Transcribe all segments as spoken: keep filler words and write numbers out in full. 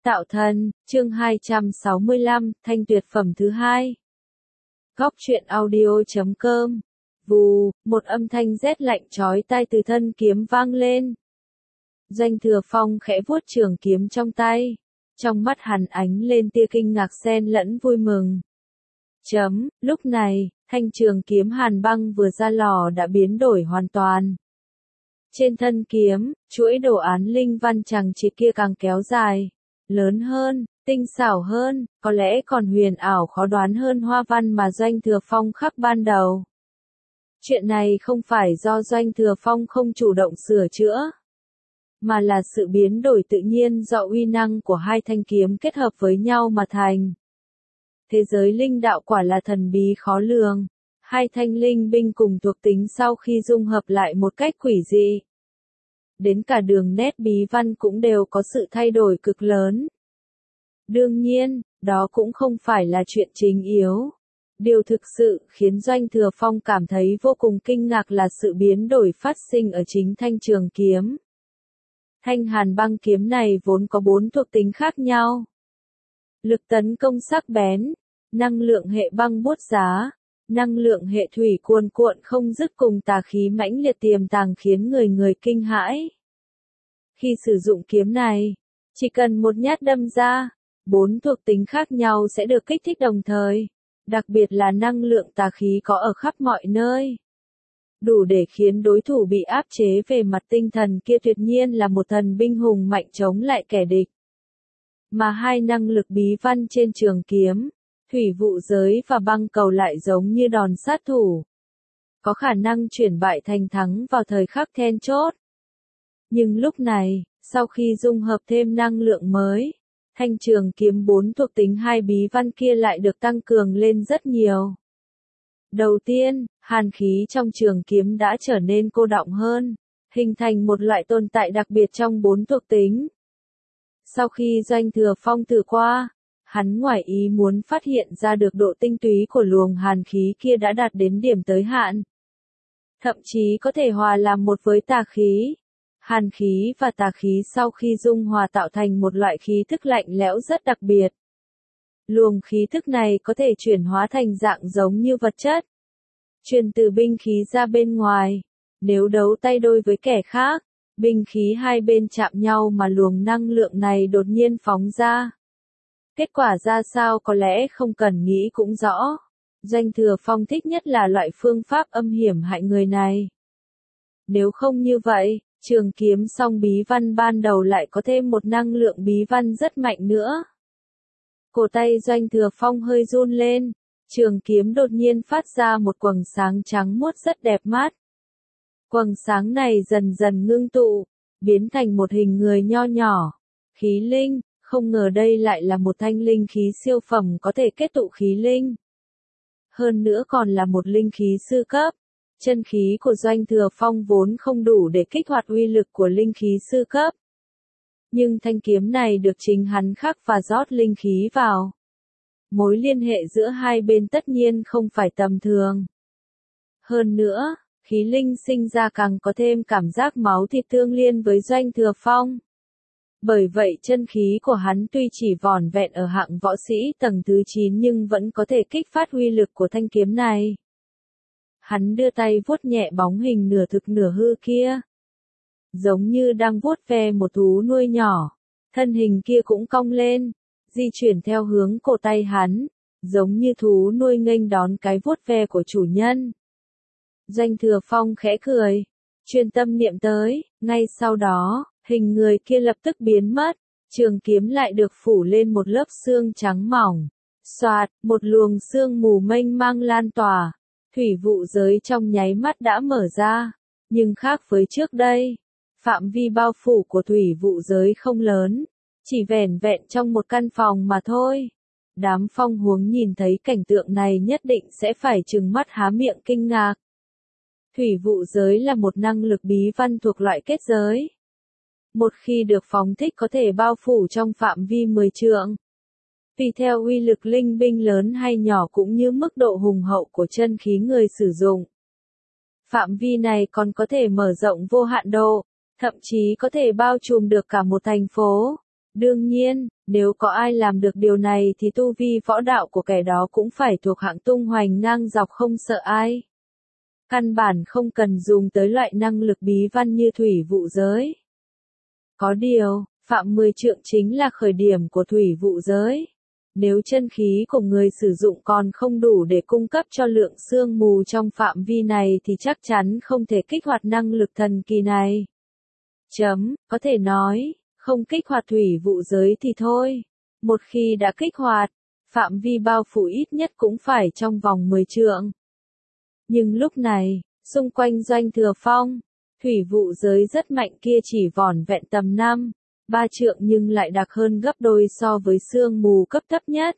Tạo thần, chương hai trăm sáu mươi lăm, thanh tuyệt phẩm thứ hai. Góc truyện audio chấm com. Vù, một âm thanh rét lạnh chói tai từ thân kiếm vang lên. Doanh Thừa Phong khẽ vuốt trường kiếm trong tay. Trong mắt hắn ánh lên tia kinh ngạc xen lẫn vui mừng. Chấm, lúc này, thanh trường kiếm hàn băng vừa ra lò đã biến đổi hoàn toàn. Trên thân kiếm, chuỗi đồ án linh văn chằng chịt kia càng kéo dài, lớn hơn, tinh xảo hơn, có lẽ còn huyền ảo khó đoán hơn hoa văn mà Doanh Thừa Phong khắc ban đầu. Chuyện này không phải do Doanh Thừa Phong không chủ động sửa chữa, mà là sự biến đổi tự nhiên do uy năng của hai thanh kiếm kết hợp với nhau mà thành. Thế giới linh đạo quả là thần bí khó lường, hai thanh linh binh cùng thuộc tính sau khi dung hợp lại một cách quỷ dị. Đến cả đường nét bí văn cũng đều có sự thay đổi cực lớn. Đương nhiên, đó cũng không phải là chuyện chính yếu. Điều thực sự khiến Doanh Thừa Phong cảm thấy vô cùng kinh ngạc là sự biến đổi phát sinh ở chính thanh trường kiếm. Thanh hàn băng kiếm này vốn có bốn thuộc tính khác nhau. Lực tấn công sắc bén, năng lượng hệ băng bút giá, năng lượng hệ thủy cuồn cuộn không dứt cùng tà khí mãnh liệt tiềm tàng khiến người người kinh hãi. Khi sử dụng kiếm này, chỉ cần một nhát đâm ra, bốn thuộc tính khác nhau sẽ được kích thích đồng thời, đặc biệt là năng lượng tà khí có ở khắp mọi nơi. Đủ để khiến đối thủ bị áp chế về mặt tinh thần kia tuyệt nhiên là một thần binh hùng mạnh chống lại kẻ địch. Mà hai năng lực bí văn trên trường kiếm, thủy vụ giới và băng cầu lại giống như đòn sát thủ. Có khả năng chuyển bại thành thắng vào thời khắc then chốt. Nhưng lúc này, sau khi dung hợp thêm năng lượng mới, thanh trường kiếm bốn thuộc tính hai bí văn kia lại được tăng cường lên rất nhiều. Đầu tiên, hàn khí trong trường kiếm đã trở nên cô đọng hơn, hình thành một loại tồn tại đặc biệt trong bốn thuộc tính. Sau khi Doanh Thừa Phong thử qua, hắn ngoài ý muốn phát hiện ra được độ tinh túy của luồng hàn khí kia đã đạt đến điểm tới hạn. Thậm chí có thể hòa làm một với tà khí. Hàn khí và tà khí sau khi dung hòa tạo thành một loại khí thức lạnh lẽo rất đặc biệt. Luồng khí thức này có thể chuyển hóa thành dạng giống như vật chất, truyền từ binh khí ra bên ngoài. Nếu đấu tay đôi với kẻ khác, binh khí hai bên chạm nhau mà luồng năng lượng này đột nhiên phóng ra. Kết quả ra sao có lẽ không cần nghĩ cũng rõ. Doanh Thừa Phong thích nhất là loại phương pháp âm hiểm hại người này. Nếu không như vậy, trường kiếm song bí văn ban đầu lại có thêm một năng lượng bí văn rất mạnh nữa. Cổ tay Doanh Thừa Phong hơi run lên, trường kiếm đột nhiên phát ra một quầng sáng trắng muốt rất đẹp mắt. Quầng sáng này dần dần ngưng tụ, biến thành một hình người nho nhỏ, khí linh, không ngờ đây lại là một thanh linh khí siêu phẩm có thể kết tụ khí linh. Hơn nữa còn là một linh khí sư cấp. Chân khí của Doanh Thừa Phong vốn không đủ để kích hoạt uy lực của linh khí sư cấp. Nhưng thanh kiếm này được chính hắn khắc và rót linh khí vào. Mối liên hệ giữa hai bên tất nhiên không phải tầm thường. Hơn nữa, khí linh sinh ra càng có thêm cảm giác máu thịt tương liên với Doanh Thừa Phong. Bởi vậy chân khí của hắn tuy chỉ vỏn vẹn ở hạng võ sĩ tầng thứ chín nhưng vẫn có thể kích phát uy lực của thanh kiếm này. Hắn đưa tay vuốt nhẹ bóng hình nửa thực nửa hư kia. Giống như đang vuốt ve một thú nuôi nhỏ. Thân hình kia cũng cong lên, di chuyển theo hướng cổ tay hắn, giống như thú nuôi nghênh đón cái vuốt ve của chủ nhân. Doanh Thừa Phong khẽ cười, chuyên tâm niệm tới, ngay sau đó, hình người kia lập tức biến mất, trường kiếm lại được phủ lên một lớp xương trắng mỏng. Xoạt, một luồng sương mù mênh mang lan tỏa. Thủy vụ giới trong nháy mắt đã mở ra, nhưng khác với trước đây, phạm vi bao phủ của thủy vụ giới không lớn, chỉ vẻn vẹn trong một căn phòng mà thôi. Đám phong huống nhìn thấy cảnh tượng này nhất định sẽ phải trừng mắt há miệng kinh ngạc. Thủy vụ giới là một năng lực bí văn thuộc loại kết giới. Một khi được phóng thích có thể bao phủ trong phạm vi mười trượng. Tùy theo uy lực linh binh lớn hay nhỏ cũng như mức độ hùng hậu của chân khí người sử dụng. Phạm vi này còn có thể mở rộng vô hạn độ, thậm chí có thể bao trùm được cả một thành phố. Đương nhiên, nếu có ai làm được điều này thì tu vi võ đạo của kẻ đó cũng phải thuộc hạng tung hoành ngang dọc không sợ ai. Căn bản không cần dùng tới loại năng lực bí văn như thủy vụ giới. Có điều, phạm mười trượng chính là khởi điểm của thủy vụ giới. Nếu chân khí của người sử dụng còn không đủ để cung cấp cho lượng sương mù trong phạm vi này thì chắc chắn không thể kích hoạt năng lực thần kỳ này. Chấm, có thể nói, không kích hoạt thủy vụ giới thì thôi. Một khi đã kích hoạt, phạm vi bao phủ ít nhất cũng phải trong vòng mười trượng. Nhưng lúc này, xung quanh Doanh Thừa Phong, thủy vụ giới rất mạnh kia chỉ vỏn vẹn tầm năm, ba trượng nhưng lại đặc hơn gấp đôi so với sương mù cấp thấp nhất.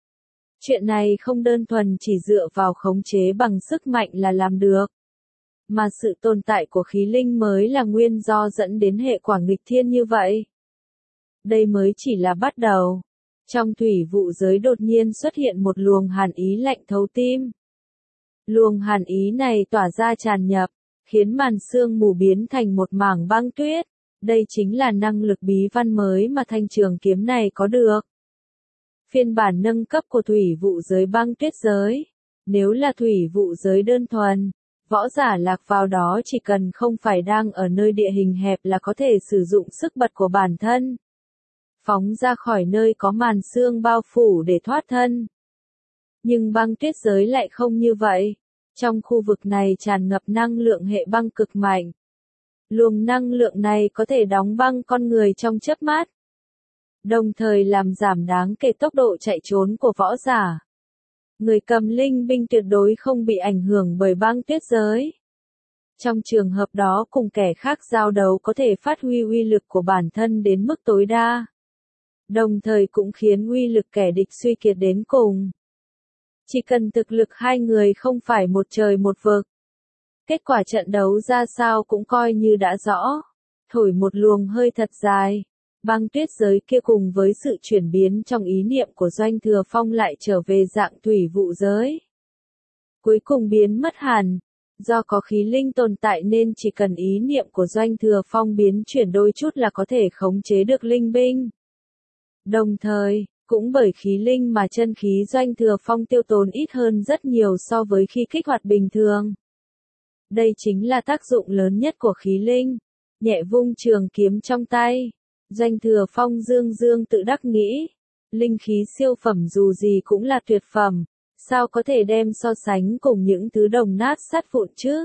Chuyện này không đơn thuần chỉ dựa vào khống chế bằng sức mạnh là làm được, mà sự tồn tại của khí linh mới là nguyên do dẫn đến hệ quả nghịch thiên như vậy. Đây mới chỉ là bắt đầu. Trong thủy vụ giới đột nhiên xuất hiện một luồng hàn ý lạnh thấu tim. Luồng hàn ý này tỏa ra tràn nhập, khiến màn sương mù biến thành một mảng băng tuyết. Đây chính là năng lực bí văn mới mà thanh trường kiếm này có được. Phiên bản nâng cấp của thủy vụ giới băng tuyết giới. Nếu là thủy vụ giới đơn thuần, võ giả lạc vào đó chỉ cần không phải đang ở nơi địa hình hẹp là có thể sử dụng sức bật của bản thân. Phóng ra khỏi nơi có màn sương bao phủ để thoát thân. Nhưng băng tuyết giới lại không như vậy. Trong khu vực này tràn ngập năng lượng hệ băng cực mạnh. Luồng năng lượng này có thể đóng băng con người trong chớp mắt, đồng thời làm giảm đáng kể tốc độ chạy trốn của võ giả. Người cầm linh binh tuyệt đối không bị ảnh hưởng bởi băng tuyết giới. Trong trường hợp đó cùng kẻ khác giao đấu có thể phát huy uy lực của bản thân đến mức tối đa, đồng thời cũng khiến uy lực kẻ địch suy kiệt đến cùng. Chỉ cần thực lực hai người không phải một trời một vực, kết quả trận đấu ra sao cũng coi như đã rõ. Thổi một luồng hơi thật dài, băng tuyết giới kia cùng với sự chuyển biến trong ý niệm của Doanh Thừa Phong lại trở về dạng thủy vụ giới. Cuối cùng biến mất hẳn, do có khí linh tồn tại nên chỉ cần ý niệm của Doanh Thừa Phong biến chuyển đôi chút là có thể khống chế được linh binh. Đồng thời, cũng bởi khí linh mà chân khí Doanh Thừa Phong tiêu tốn ít hơn rất nhiều so với khi kích hoạt bình thường. Đây chính là tác dụng lớn nhất của khí linh. Nhẹ vung trường kiếm trong tay, Doanh Thừa Phong dương dương tự đắc nghĩ, linh khí siêu phẩm dù gì cũng là tuyệt phẩm, sao có thể đem so sánh cùng những thứ đồng nát sát vụn chứ?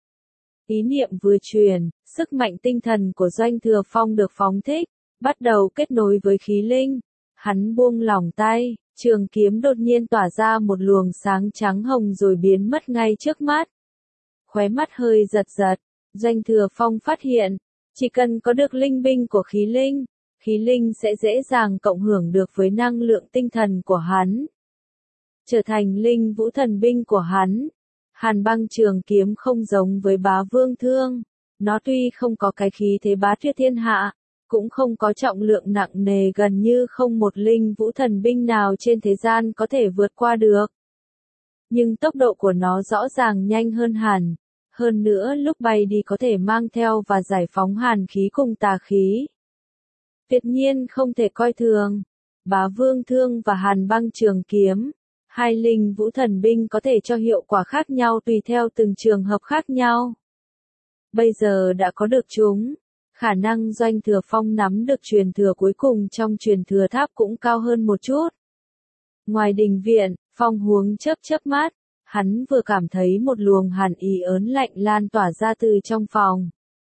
Ý niệm vừa truyền, sức mạnh tinh thần của Doanh Thừa Phong được phóng thích, bắt đầu kết nối với khí linh. Hắn buông lỏng tay, trường kiếm đột nhiên tỏa ra một luồng sáng trắng hồng rồi biến mất ngay trước mắt. Khóe mắt hơi giật giật, Doanh Thừa Phong phát hiện, chỉ cần có được linh binh của khí linh, khí linh sẽ dễ dàng cộng hưởng được với năng lượng tinh thần của hắn, trở thành linh vũ thần binh của hắn. Hàn băng trường kiếm không giống với bá vương thương, nó tuy không có cái khí thế bá tuyệt thiên hạ, cũng không có trọng lượng nặng nề gần như không một linh vũ thần binh nào trên thế gian có thể vượt qua được. Nhưng tốc độ của nó rõ ràng nhanh hơn hẳn. Hơn nữa lúc bay đi có thể mang theo và giải phóng hàn khí cùng tà khí. Tuyệt nhiên không thể coi thường. Bá vương thương và hàn băng trường kiếm, hai linh vũ thần binh có thể cho hiệu quả khác nhau tùy theo từng trường hợp khác nhau. Bây giờ đã có được chúng, khả năng Doanh Thừa Phong nắm được truyền thừa cuối cùng trong truyền thừa tháp cũng cao hơn một chút. Ngoài đình viện, Phong Huống chớp chớp mắt. Hắn vừa cảm thấy một luồng hàn ý ớn lạnh lan tỏa ra từ trong phòng.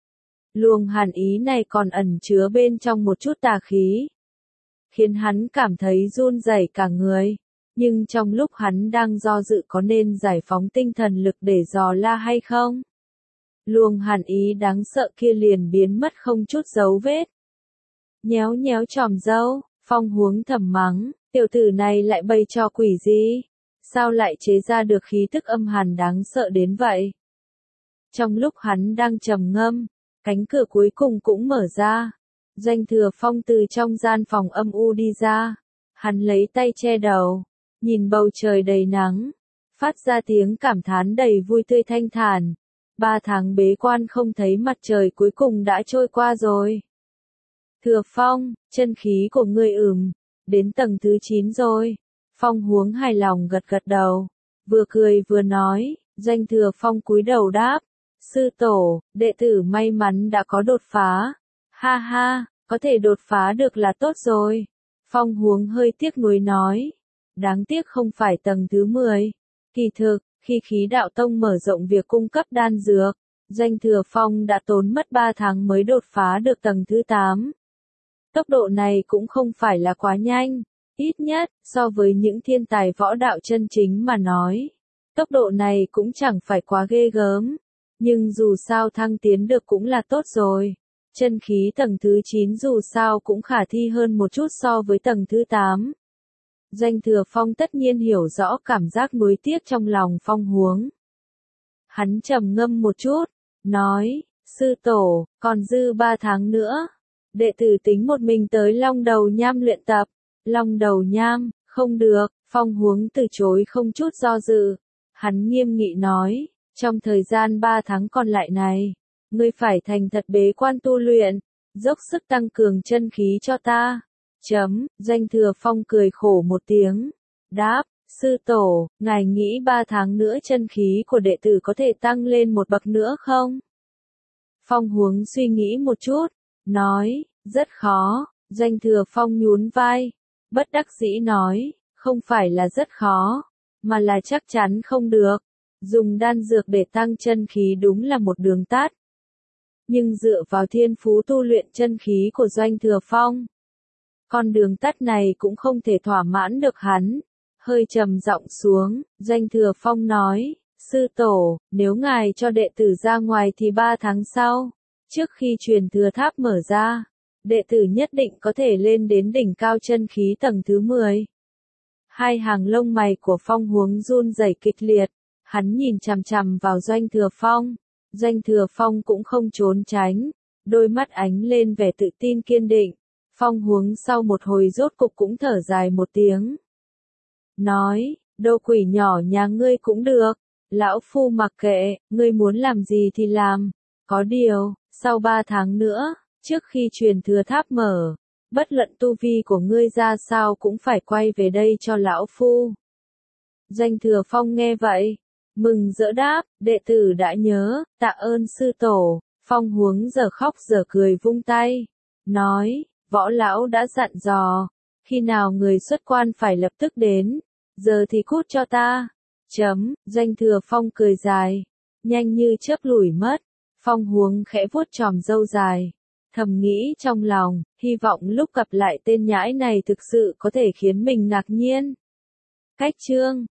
Luồng hàn ý này còn ẩn chứa bên trong một chút tà khí, khiến hắn cảm thấy run rẩy cả người. Nhưng trong lúc hắn đang do dự có nên giải phóng tinh thần lực để dò la hay không, luồng hàn ý đáng sợ kia liền biến mất không chút dấu vết. Nhéo nhéo chòm râu, Phong Huống thầm mắng, tiểu tử này lại bày trò quỷ gì? Sao lại chế ra được khí tức âm hàn đáng sợ đến vậy? Trong lúc hắn đang trầm ngâm, cánh cửa cuối cùng cũng mở ra. Doanh Thừa Phong từ trong gian phòng âm u đi ra. Hắn lấy tay che đầu, nhìn bầu trời đầy nắng, phát ra tiếng cảm thán đầy vui tươi thanh thản. Ba tháng bế quan không thấy mặt trời cuối cùng đã trôi qua rồi. Thừa Phong, chân khí của ngươi ừm, đến tầng thứ chín rồi. Phong Huống hài lòng gật gật đầu, vừa cười vừa nói, Doanh Thừa Phong cúi đầu đáp, sư tổ, đệ tử may mắn đã có đột phá. Ha ha, có thể đột phá được là tốt rồi. Phong Huống hơi tiếc nuối nói, đáng tiếc không phải tầng thứ mười. Kỳ thực, khi khí đạo tông mở rộng việc cung cấp đan dược, Doanh Thừa Phong đã tốn mất ba tháng mới đột phá được tầng thứ tám. Tốc độ này cũng không phải là quá nhanh, ít nhất, so với những thiên tài võ đạo chân chính mà nói. Tốc độ này cũng chẳng phải quá ghê gớm, nhưng dù sao thăng tiến được cũng là tốt rồi. Chân khí tầng thứ chín dù sao cũng khả thi hơn một chút so với tầng thứ tám. Doanh Thừa Phong tất nhiên hiểu rõ cảm giác nuối tiếc trong lòng Phong Huống. Hắn trầm ngâm một chút, nói, sư tổ, còn dư ba tháng nữa. Đệ tử tính một mình tới Long Đầu Nham luyện tập. Long Đầu Nham, không được, Phong Huống từ chối không chút do dự. Hắn nghiêm nghị nói, trong thời gian ba tháng còn lại này, ngươi phải thành thật bế quan tu luyện, dốc sức tăng cường chân khí cho ta. Chấm, Doanh Thừa Phong cười khổ một tiếng, đáp, sư tổ, ngài nghĩ ba tháng nữa chân khí của đệ tử có thể tăng lên một bậc nữa không? Phong Huống suy nghĩ một chút, nói, rất khó. Doanh Thừa Phong nhún vai, bất đắc dĩ nói, không phải là rất khó, mà là chắc chắn không được. Dùng đan dược để tăng chân khí đúng là một đường tắt. Nhưng dựa vào thiên phú tu luyện chân khí của Doanh Thừa Phong, con đường tắt này cũng không thể thỏa mãn được hắn. Hơi trầm giọng xuống, Doanh Thừa Phong nói, sư tổ, nếu ngài cho đệ tử ra ngoài thì ba tháng sau, trước khi truyền thừa tháp mở ra, đệ tử nhất định có thể lên đến đỉnh cao chân khí tầng thứ mười. Hai hàng lông mày của Phong Huống run rẩy kịch liệt, hắn nhìn chằm chằm vào Doanh Thừa Phong. Doanh Thừa Phong cũng không trốn tránh, đôi mắt ánh lên vẻ tự tin kiên định. Phong Huống sau một hồi rốt cục cũng thở dài một tiếng. Nói, đồ quỷ nhỏ nhà ngươi cũng được, lão phu mặc kệ, ngươi muốn làm gì thì làm. Có điều, sau ba tháng nữa, trước khi truyền thừa tháp mở, bất luận tu vi của ngươi ra sao cũng phải quay về đây cho lão phu. Doanh Thừa Phong nghe vậy, mừng rỡ đáp, đệ tử đã nhớ, tạ ơn sư tổ. Phong Huống giờ khóc giờ cười vung tay, nói, võ lão đã dặn dò, khi nào người xuất quan phải lập tức đến, giờ thì cút cho ta. Chấm, Doanh Thừa Phong cười dài, nhanh như chớp lùi mất. Phong Huống khẽ vuốt chòm râu dài, thầm nghĩ trong lòng, hy vọng lúc gặp lại tên nhãi này thực sự có thể khiến mình ngạc nhiên. Cách chương